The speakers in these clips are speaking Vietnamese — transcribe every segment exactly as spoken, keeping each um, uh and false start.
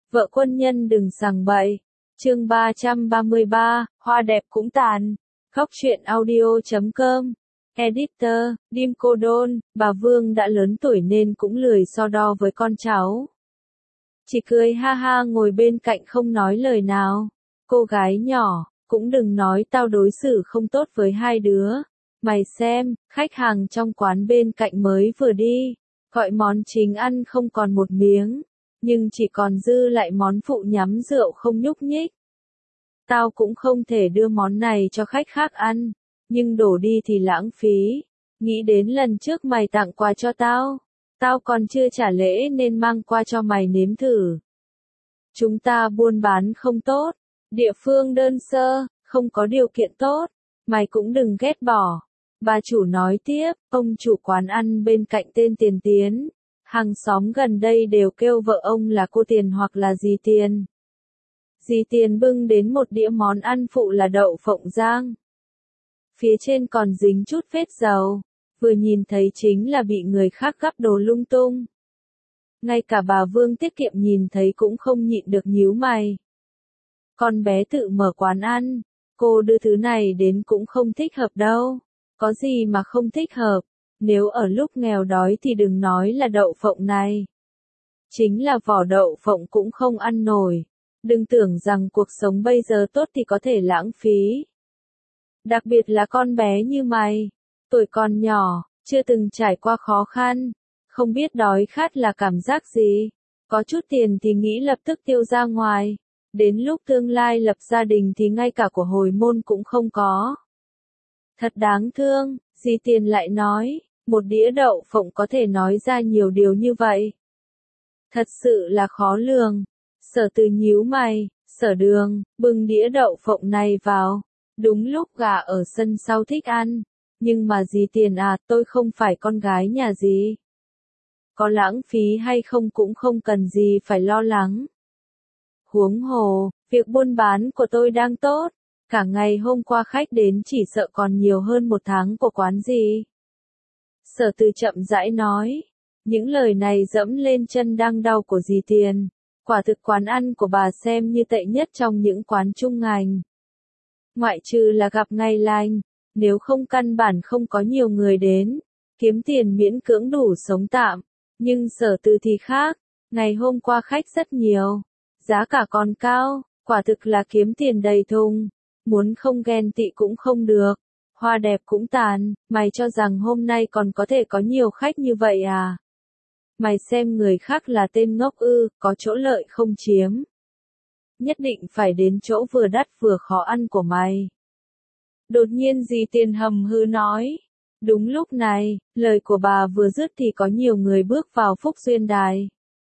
Vợ quân nhân đừng sằng bậy. Chương ba trăm ba mươi ba, hoa đẹp cũng tàn. Góc truyện audio chấm com. Editor, Dim Cô Đôn, bà Vương đã lớn tuổi nên cũng lười so đo với con cháu. Chỉ cười ha ha ngồi bên cạnh không nói lời nào. Cô gái nhỏ, cũng đừng nói tao đối xử không tốt với hai đứa. Mày xem, khách hàng trong quán bên cạnh mới vừa đi, gọi món chính ăn không còn một miếng, nhưng chỉ còn dư lại món phụ nhắm rượu không nhúc nhích. Tao cũng không thể đưa món này cho khách khác ăn, nhưng đổ đi thì lãng phí. Nghĩ đến lần trước mày tặng quà cho tao, tao còn chưa trả lễ nên mang qua cho mày nếm thử. Chúng ta buôn bán không tốt, địa phương đơn sơ, không có điều kiện tốt, mày cũng đừng ghét bỏ. Bà chủ nói tiếp, ông chủ quán ăn bên cạnh tên Tiền Tiến. Hàng xóm gần đây đều kêu vợ ông là cô Tiền hoặc là dì Tiền. Dì Tiền bưng đến một đĩa món ăn phụ là đậu phộng rang. Phía trên còn dính chút vết dầu, vừa nhìn thấy chính là bị người khác gắp đồ lung tung. Ngay cả bà Vương tiết kiệm nhìn thấy cũng không nhịn được nhíu mày. Con bé tự mở quán ăn, cô đưa thứ này đến cũng không thích hợp đâu. Có gì mà không thích hợp, nếu ở lúc nghèo đói thì đừng nói là đậu phộng này. Chính là vỏ đậu phộng cũng không ăn nổi. Đừng tưởng rằng cuộc sống bây giờ tốt thì có thể lãng phí. Đặc biệt là con bé như mày, tuổi còn nhỏ, chưa từng trải qua khó khăn, không biết đói khát là cảm giác gì. Có chút tiền thì nghĩ lập tức tiêu ra ngoài, đến lúc tương lai lập gia đình thì ngay cả của hồi môn cũng không có. Thật đáng thương, dì Tiền lại nói, một đĩa đậu phộng có thể nói ra nhiều điều như vậy. Thật sự là khó lường. Sở Từ nhíu mày, Sở Đường, bưng đĩa đậu phộng này vào. Đúng lúc gà ở sân sau thích ăn. Nhưng mà dì Tiền à, tôi không phải con gái nhà dì. Có lãng phí hay không cũng không cần gì phải lo lắng. Huống hồ, việc buôn bán của tôi đang tốt. Cả ngày hôm qua khách đến chỉ sợ còn nhiều hơn một tháng của quán gì. Sở Từ chậm rãi nói. Những lời này dẫm lên chân đang đau của dì Tiền. Quả thực quán ăn của bà xem như tệ nhất trong những quán trung ngành. Ngoại trừ là gặp ngày lành, nếu không căn bản không có nhiều người đến, kiếm tiền miễn cưỡng đủ sống tạm. Nhưng Sở Từ thì khác, ngày hôm qua khách rất nhiều, giá cả còn cao, quả thực là kiếm tiền đầy thùng. Muốn không ghen tị cũng không được. Hoa đẹp cũng tàn, mày cho rằng hôm nay còn có thể có nhiều khách như vậy à? Mày xem người khác là tên ngốc ư, có chỗ lợi không chiếm. Nhất định phải đến chỗ vừa đắt vừa khó ăn của mày. Đột nhiên dì Tiền hầm hư nói. Đúng lúc này, lời của bà vừa dứt thì có nhiều người bước vào Phúc Duyên Đài.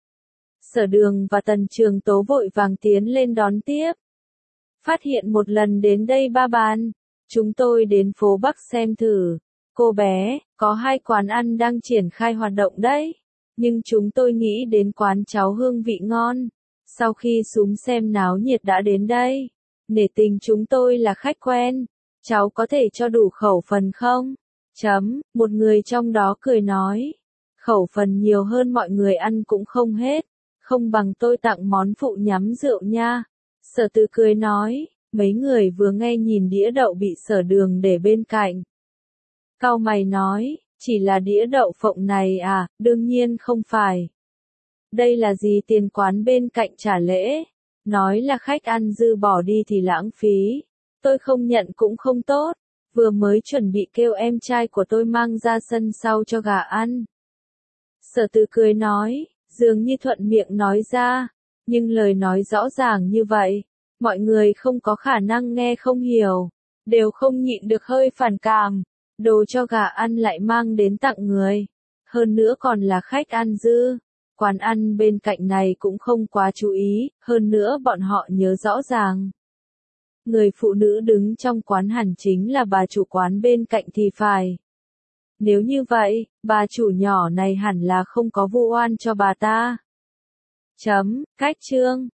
Sở Đường và Tần Trường Tố vội vàng tiến lên đón tiếp. Phát hiện một lần đến đây ba bàn, chúng tôi đến phố Bắc xem thử. Cô bé, có hai quán ăn đang triển khai hoạt động đấy, nhưng chúng tôi nghĩ đến quán cháo hương vị ngon. Sau khi xuống xem náo nhiệt đã đến đây, nể tình chúng tôi là khách quen, cháu có thể cho đủ khẩu phần không? Chấm, một người trong đó cười nói, khẩu phần nhiều hơn mọi người ăn cũng không hết, không bằng tôi tặng món phụ nhắm rượu nha. Sở Từ cười nói, mấy người vừa nghe nhìn đĩa đậu bị Sở Đường để bên cạnh. Cau mày nói, chỉ là đĩa đậu phộng này à, đương nhiên không phải. Đây là gì tiền quán bên cạnh trả lễ, nói là khách ăn dư bỏ đi thì lãng phí. Tôi không nhận cũng không tốt, vừa mới chuẩn bị kêu em trai của tôi mang ra sân sau cho gà ăn. Sở Từ cười nói, dường như thuận miệng nói ra. Nhưng lời nói rõ ràng như vậy, mọi người không có khả năng nghe không hiểu, đều không nhịn được hơi phản cảm. Đồ cho gà ăn lại mang đến tặng người, hơn nữa còn là khách ăn dư. Quán ăn bên cạnh này cũng không quá chú ý, hơn nữa bọn họ nhớ rõ ràng. Người phụ nữ đứng trong quán hẳn chính là bà chủ quán bên cạnh thì phải. Nếu như vậy, bà chủ nhỏ này hẳn là không có vu oan cho bà ta. Chấm, cách chương.